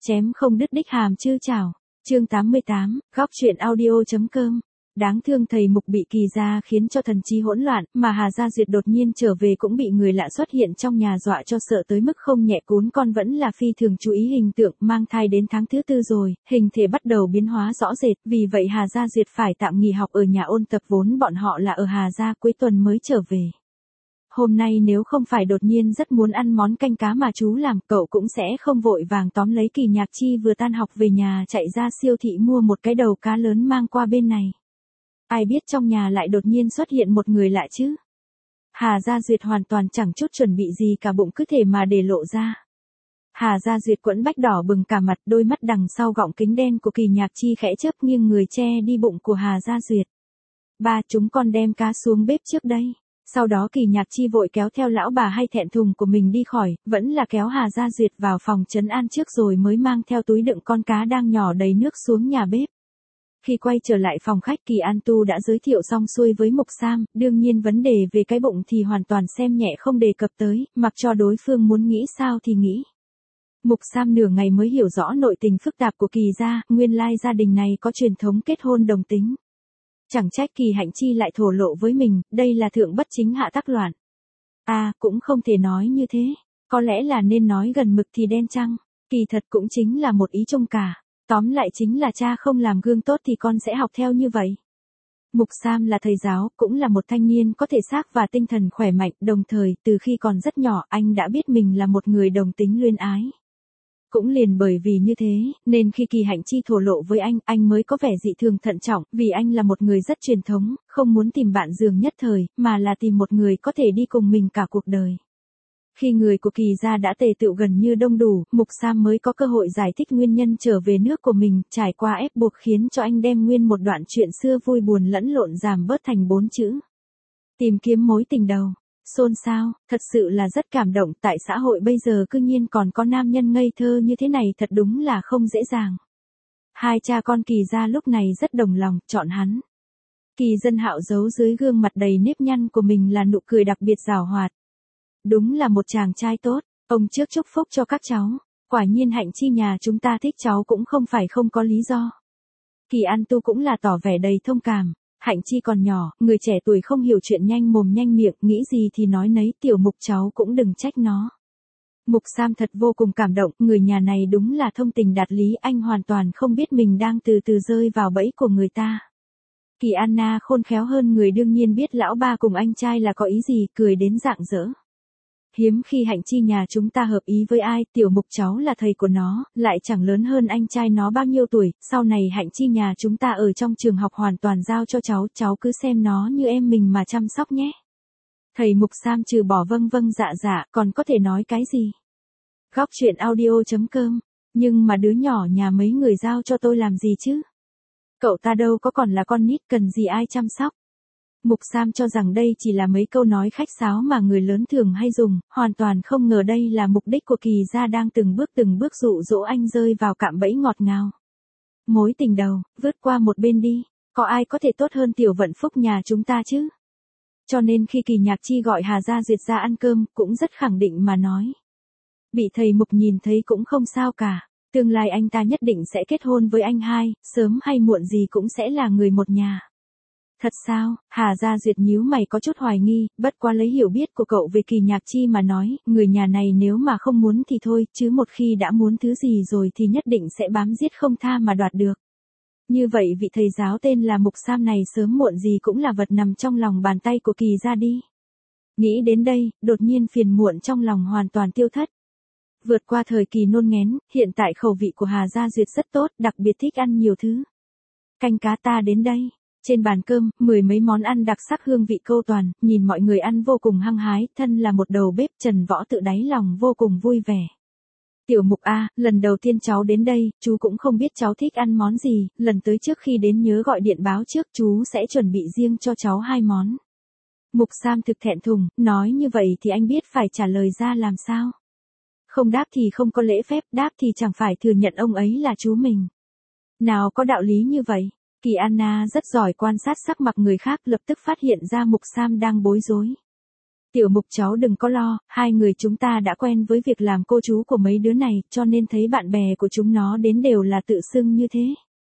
Chém không đứt đích hàm chư chảo. Chương 88, góc truyện audio.com. Đáng thương thầy Mục bị Kỳ gia khiến cho thần trí hỗn loạn, mà Hà Gia Duyệt đột nhiên trở về cũng bị người lạ xuất hiện trong nhà dọa cho sợ tới mức không nhẹ. Cún con vẫn là phi thường chú ý hình tượng, mang thai đến tháng thứ 4 rồi, hình thể bắt đầu biến hóa rõ rệt, vì vậy Hà Gia Duyệt phải tạm nghỉ học ở nhà ôn tập, vốn bọn họ là ở Hà Gia, cuối tuần mới trở về. Hôm nay nếu không phải đột nhiên rất muốn ăn món canh cá mà chú làm, cậu cũng sẽ không vội vàng tóm lấy Kỳ Nhạc Chi vừa tan học về nhà chạy ra siêu thị mua một cái đầu cá lớn mang qua bên này. Ai biết trong nhà lại đột nhiên xuất hiện một người lạ chứ. Hà Gia Duyệt hoàn toàn chẳng chút chuẩn bị gì cả, bụng cứ thể mà để lộ ra. Hà Gia Duyệt quẫn bách đỏ bừng cả mặt, đôi mắt đằng sau gọng kính đen của Kỳ Nhạc Chi khẽ chớp nghiêng người che đi bụng của Hà Gia Duyệt. Ba, chúng con đem cá xuống bếp trước đây. Sau đó Kỳ Nhạc Chi vội kéo theo lão bà hay thẹn thùng của mình đi khỏi, vẫn là kéo Hà Gia Duyệt vào phòng trấn an trước rồi mới mang theo túi đựng con cá đang nhỏ đầy nước xuống nhà bếp. Khi quay trở lại phòng khách, Kỳ An Tu đã giới thiệu xong xuôi với Mục Sam, đương nhiên vấn đề về cái bụng thì hoàn toàn xem nhẹ không đề cập tới, mặc cho đối phương muốn nghĩ sao thì nghĩ. Mục Sam nửa ngày mới hiểu rõ nội tình phức tạp của Kỳ gia, nguyên lai gia đình này có truyền thống kết hôn đồng tính. Chẳng trách Kỳ Hạnh Chi lại thổ lộ với mình, đây là thượng bất chính hạ tắc loạn. Cũng không thể nói như thế, có lẽ là nên nói gần mực thì đen chăng, kỳ thật cũng chính là một ý chung cả. Tóm lại chính là cha không làm gương tốt thì con sẽ học theo như vậy. Mục Sam là thầy giáo, cũng là một thanh niên có thể xác và tinh thần khỏe mạnh, đồng thời, từ khi còn rất nhỏ, anh đã biết mình là một người đồng tính luyến ái. Cũng liền bởi vì như thế, nên khi Kỳ Hạnh Chi thổ lộ với anh mới có vẻ dị thường thận trọng, vì anh là một người rất truyền thống, không muốn tìm bạn giường nhất thời, mà là tìm một người có thể đi cùng mình cả cuộc đời. Khi người của Kỳ gia đã tề tựu gần như đông đủ, Mục Sam mới có cơ hội giải thích nguyên nhân trở về nước của mình, trải qua ép buộc khiến cho anh đem nguyên một đoạn chuyện xưa vui buồn lẫn lộn giảm bớt thành 4 chữ. Tìm kiếm mối tình đầu. Xôn xao, thật sự là rất cảm động, tại xã hội bây giờ cư nhiên còn có nam nhân ngây thơ như thế này, thật đúng là không dễ dàng. Hai cha con Kỳ gia lúc này rất đồng lòng, chọn hắn. Kỳ Dân Hạo giấu dưới gương mặt đầy nếp nhăn của mình là nụ cười đặc biệt giảo hoạt. Đúng là một chàng trai tốt, ông trước chúc phúc cho các cháu, quả nhiên Hạnh Chi nhà chúng ta thích cháu cũng không phải không có lý do. Kỳ An Tu cũng là tỏ vẻ đầy thông cảm, Hạnh Chi còn nhỏ, người trẻ tuổi không hiểu chuyện nhanh mồm nhanh miệng, nghĩ gì thì nói nấy, tiểu Mục cháu cũng đừng trách nó. Mục Sam thật vô cùng cảm động, người nhà này đúng là thông tình đạt lý, anh hoàn toàn không biết mình đang từ từ rơi vào bẫy của người ta. Kỳ Anna khôn khéo hơn người, đương nhiên biết lão ba cùng anh trai là có ý gì, cười đến rạng rỡ. Hiếm khi Hạnh Chi nhà chúng ta hợp ý với ai, tiểu Mục cháu là thầy của nó, lại chẳng lớn hơn anh trai nó bao nhiêu tuổi, sau này Hạnh Chi nhà chúng ta ở trong trường học hoàn toàn giao cho cháu cứ xem nó như em mình mà chăm sóc nhé. Thầy Mục Sam trừ bỏ vâng vâng dạ dạ, còn có thể nói cái gì? Góc truyện audio.com, nhưng mà đứa nhỏ nhà mấy người giao cho tôi làm gì chứ? Cậu ta đâu có còn là con nít cần gì ai chăm sóc. Mục Sam cho rằng đây chỉ là mấy câu nói khách sáo mà người lớn thường hay dùng, hoàn toàn không ngờ đây là mục đích của Kỳ gia đang từng bước dụ dỗ anh rơi vào cạm bẫy ngọt ngào. Mối tình đầu, vứt qua một bên đi, có ai có thể tốt hơn tiểu Vận Phúc nhà chúng ta chứ? Cho nên khi Kỳ Nhạc Chi gọi Hà Gia Duyệt ra ăn cơm, cũng rất khẳng định mà nói. Bị thầy Mục nhìn thấy cũng không sao cả, tương lai anh ta nhất định sẽ kết hôn với anh hai, sớm hay muộn gì cũng sẽ là người một nhà. Thật sao? Hà Gia Duyệt nhíu mày có chút hoài nghi, bất quá lấy hiểu biết của cậu về Kỳ Nhạc Chi mà nói, người nhà này nếu mà không muốn thì thôi, chứ một khi đã muốn thứ gì rồi thì nhất định sẽ bám giết không tha mà đoạt được. Như vậy vị thầy giáo tên là Mục Sam này sớm muộn gì cũng là vật nằm trong lòng bàn tay của Kỳ gia đi. Nghĩ đến đây, đột nhiên phiền muộn trong lòng hoàn toàn tiêu thất. Vượt qua thời kỳ nôn nghén, hiện tại khẩu vị của Hà Gia Duyệt rất tốt, đặc biệt thích ăn nhiều thứ. Canh cá ta đến đây. Trên bàn cơm, 10 mấy món ăn đặc sắc hương vị câu toàn, nhìn mọi người ăn vô cùng hăng hái, thân là một đầu bếp Trần Võ tự đáy lòng vô cùng vui vẻ. Tiểu Mục lần đầu tiên cháu đến đây, chú cũng không biết cháu thích ăn món gì, lần tới trước khi đến nhớ gọi điện báo trước, chú sẽ chuẩn bị riêng cho cháu 2 món. Mục Sam thực thẹn thùng, nói như vậy thì anh biết phải trả lời ra làm sao. Không đáp thì không có lễ phép, đáp thì chẳng phải thừa nhận ông ấy là chú mình. Nào có đạo lý như vậy. Kỳ Anna rất giỏi quan sát sắc mặt người khác, lập tức phát hiện ra Mục Sam đang bối rối. Tiểu Mục cháu đừng có lo, hai người chúng ta đã quen với việc làm cô chú của mấy đứa này, cho nên thấy bạn bè của chúng nó đến đều là tự xưng như thế.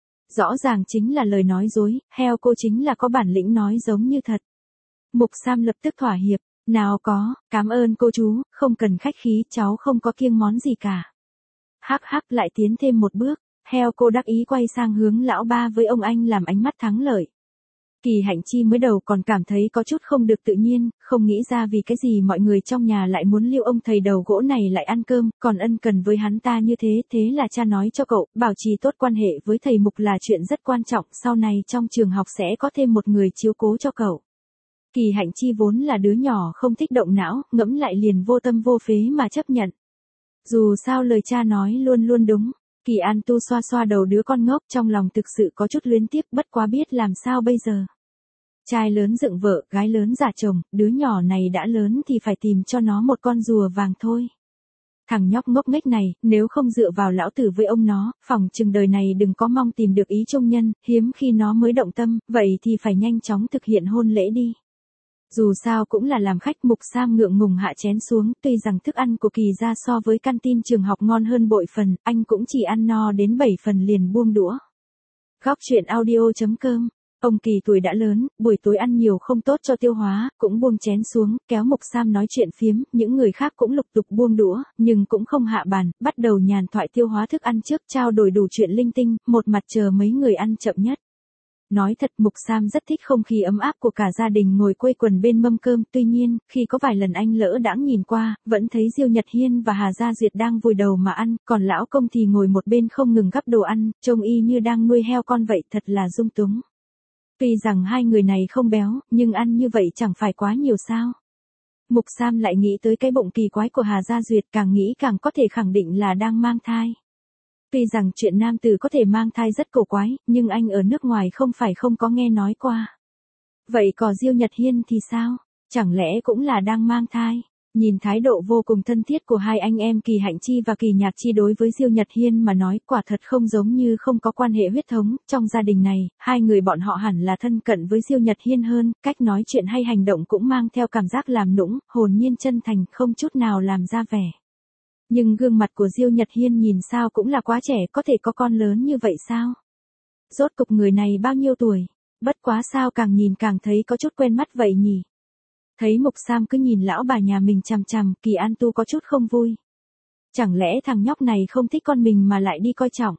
Rõ ràng chính là lời nói dối, heo cô chính là có bản lĩnh nói giống như thật. Mục Sam lập tức thỏa hiệp, nào có, cảm ơn cô chú, không cần khách khí, cháu không có kiêng món gì cả. Hắc hắc lại tiến thêm một bước, heo cô đắc ý quay sang hướng lão ba với ông anh làm ánh mắt thắng lợi. Kỳ Hạnh Chi mới đầu còn cảm thấy có chút không được tự nhiên, không nghĩ ra vì cái gì mọi người trong nhà lại muốn lưu ông thầy đầu gỗ này lại ăn cơm, còn ân cần với hắn ta như thế, thế là cha nói cho cậu, bảo trì tốt quan hệ với thầy Mục là chuyện rất quan trọng, sau này trong trường học sẽ có thêm một người chiếu cố cho cậu. Kỳ Hạnh Chi vốn là đứa nhỏ không thích động não, ngẫm lại liền vô tâm vô phế mà chấp nhận. Dù sao lời cha nói luôn luôn đúng. Kỳ An Tu xoa xoa đầu đứa con ngốc, trong lòng thực sự có chút luyến tiếc, bất quá biết làm sao bây giờ. Trai lớn dựng vợ, gái lớn gả chồng, đứa nhỏ này đã lớn thì phải tìm cho nó một con rùa vàng thôi. Thằng nhóc ngốc nghếch này, nếu không dựa vào lão tử với ông nó, phỏng chừng đời này đừng có mong tìm được ý trung nhân, hiếm khi nó mới động tâm, vậy thì phải nhanh chóng thực hiện hôn lễ đi. Dù sao cũng là làm khách. Mục Sam ngượng ngùng hạ chén xuống, tuy rằng thức ăn của Kỳ gia so với canteen trường học ngon hơn bội phần, anh cũng chỉ ăn no đến 7 phần liền buông đũa. Góc truyện audio.com. Ông Kỳ tuổi đã lớn, buổi tối ăn nhiều không tốt cho tiêu hóa, cũng buông chén xuống, kéo Mục Sam nói chuyện phiếm, những người khác cũng lục tục buông đũa, nhưng cũng không hạ bàn, bắt đầu nhàn thoại tiêu hóa thức ăn trước, trao đổi đủ chuyện linh tinh, một mặt chờ mấy người ăn chậm nhất. Nói thật, Mục Sam rất thích không khí ấm áp của cả gia đình ngồi quây quần bên mâm cơm, tuy nhiên, khi có vài lần anh lỡ đãng nhìn qua, vẫn thấy Diêu Nhật Hiên và Hà Gia Duyệt đang vùi đầu mà ăn, còn lão công thì ngồi một bên không ngừng gắp đồ ăn, trông y như đang nuôi heo con vậy, thật là dung túng. Tuy rằng hai người này không béo, nhưng ăn như vậy chẳng phải quá nhiều sao. Mục Sam lại nghĩ tới cái bụng kỳ quái của Hà Gia Duyệt, càng nghĩ càng có thể khẳng định là đang mang thai. Tuy rằng chuyện nam tử có thể mang thai rất cổ quái, nhưng anh ở nước ngoài không phải không có nghe nói qua. Vậy còn Diêu Nhật Hiên thì sao? Chẳng lẽ cũng là đang mang thai? Nhìn thái độ vô cùng thân thiết của hai anh em Kỳ Hạnh Chi và Kỳ Nhạc Chi đối với Diêu Nhật Hiên mà nói, quả thật không giống như không có quan hệ huyết thống. Trong gia đình này, hai người bọn họ hẳn là thân cận với Diêu Nhật Hiên hơn, cách nói chuyện hay hành động cũng mang theo cảm giác làm nũng, hồn nhiên chân thành, không chút nào làm ra vẻ. Nhưng gương mặt của Diêu Nhật Hiên nhìn sao cũng là quá trẻ, có thể có con lớn như vậy sao? Rốt cục người này bao nhiêu tuổi? Bất quá sao càng nhìn càng thấy có chút quen mắt vậy nhỉ? Thấy Mục Sam cứ nhìn lão bà nhà mình chằm chằm, Kỳ An Tu có chút không vui. Chẳng lẽ thằng nhóc này không thích con mình mà lại đi coi trọng?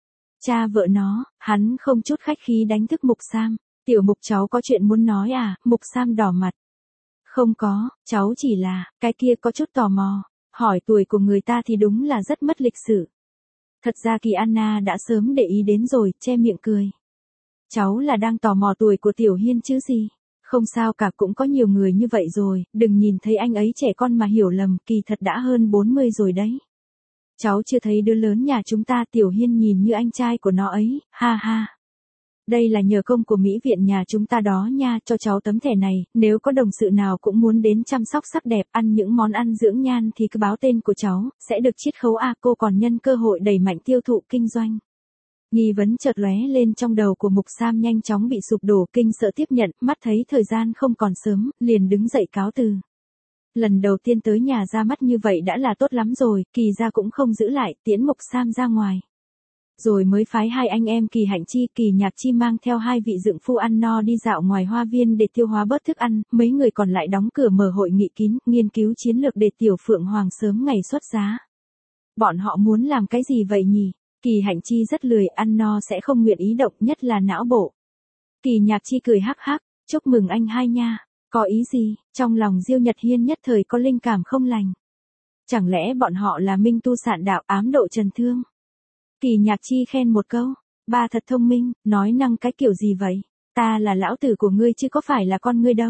Cha vợ nó, hắn không chút khách khí đánh thức Mục Sam. Tiểu Mục cháu có chuyện muốn nói à? Mục Sam đỏ mặt. Không có, cháu chỉ là, cái kia có chút tò mò. Hỏi tuổi của người ta thì đúng là rất mất lịch sự. Thật ra Kỳ Anna đã sớm để ý đến rồi, che miệng cười. Cháu là đang tò mò tuổi của Tiểu Hiên chứ gì? Không sao cả, cũng có nhiều người như vậy rồi, đừng nhìn thấy anh ấy trẻ con mà hiểu lầm, kỳ thật đã hơn 40 rồi đấy. Cháu chưa thấy đứa lớn nhà chúng ta, Tiểu Hiên nhìn như anh trai của nó ấy, ha ha. Đây là nhờ công của mỹ viện nhà chúng ta đó nha, cho cháu tấm thẻ này, nếu có đồng sự nào cũng muốn đến chăm sóc sắc đẹp, ăn những món ăn dưỡng nhan thì cứ báo tên của cháu, sẽ được chiết khấu cô còn nhân cơ hội đẩy mạnh tiêu thụ kinh doanh. Nghi vấn chợt lóe lên trong đầu của Mục Sam, nhanh chóng bị sụp đổ, kinh sợ tiếp nhận, mắt thấy thời gian không còn sớm, liền đứng dậy cáo từ. Lần đầu tiên tới nhà ra mắt như vậy đã là tốt lắm rồi, Kỳ gia cũng không giữ lại, tiễn Mục Sam ra ngoài. Rồi mới phái hai anh em Kỳ Hạnh Chi, Kỳ Nhạc Chi mang theo hai vị dượng phu ăn no đi dạo ngoài hoa viên để tiêu hóa bớt thức ăn, mấy người còn lại đóng cửa mở hội nghị kín, nghiên cứu chiến lược để Tiểu Phượng Hoàng sớm ngày xuất giá. Bọn họ muốn làm cái gì vậy nhỉ? Kỳ Hạnh Chi rất lười, ăn no sẽ không nguyện ý động, nhất là não bộ. Kỳ Nhạc Chi cười hắc hắc, chúc mừng anh hai nha. Có ý gì? Trong lòng Diêu Nhật Hiên nhất thời có linh cảm không lành. Chẳng lẽ bọn họ là minh tu sạn đạo, ám độ trần thương? Kỳ Nhạc Chi khen một câu, ba thật thông minh, nói năng cái kiểu gì vậy? Ta là lão tử của ngươi chứ có phải là con ngươi đâu.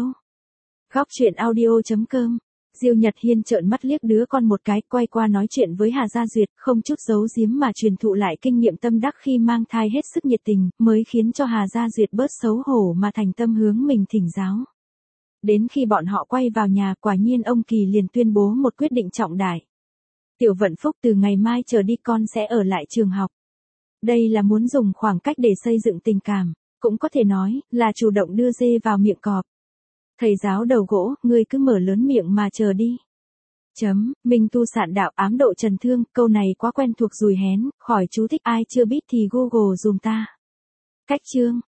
Góc truyện audio.com. Diêu Nhật Hiên trợn mắt liếc đứa con một cái, quay qua nói chuyện với Hà Gia Duyệt, không chút giấu giếm mà truyền thụ lại kinh nghiệm tâm đắc khi mang thai hết sức nhiệt tình, mới khiến cho Hà Gia Duyệt bớt xấu hổ mà thành tâm hướng mình thỉnh giáo. Đến khi bọn họ quay vào nhà, quả nhiên ông Kỳ liền tuyên bố một quyết định trọng đại. Tiểu Vận Phúc, từ ngày mai trở đi con sẽ ở lại trường học. Đây là muốn dùng khoảng cách để xây dựng tình cảm, cũng có thể nói là chủ động đưa dê vào miệng cọp. Thầy giáo đầu gỗ, ngươi cứ mở lớn miệng mà chờ đi. Minh tu sạn đạo ám độ trần thương, câu này quá quen thuộc rùi hén, khỏi chú thích ai chưa biết thì Google dùm ta. Cách chương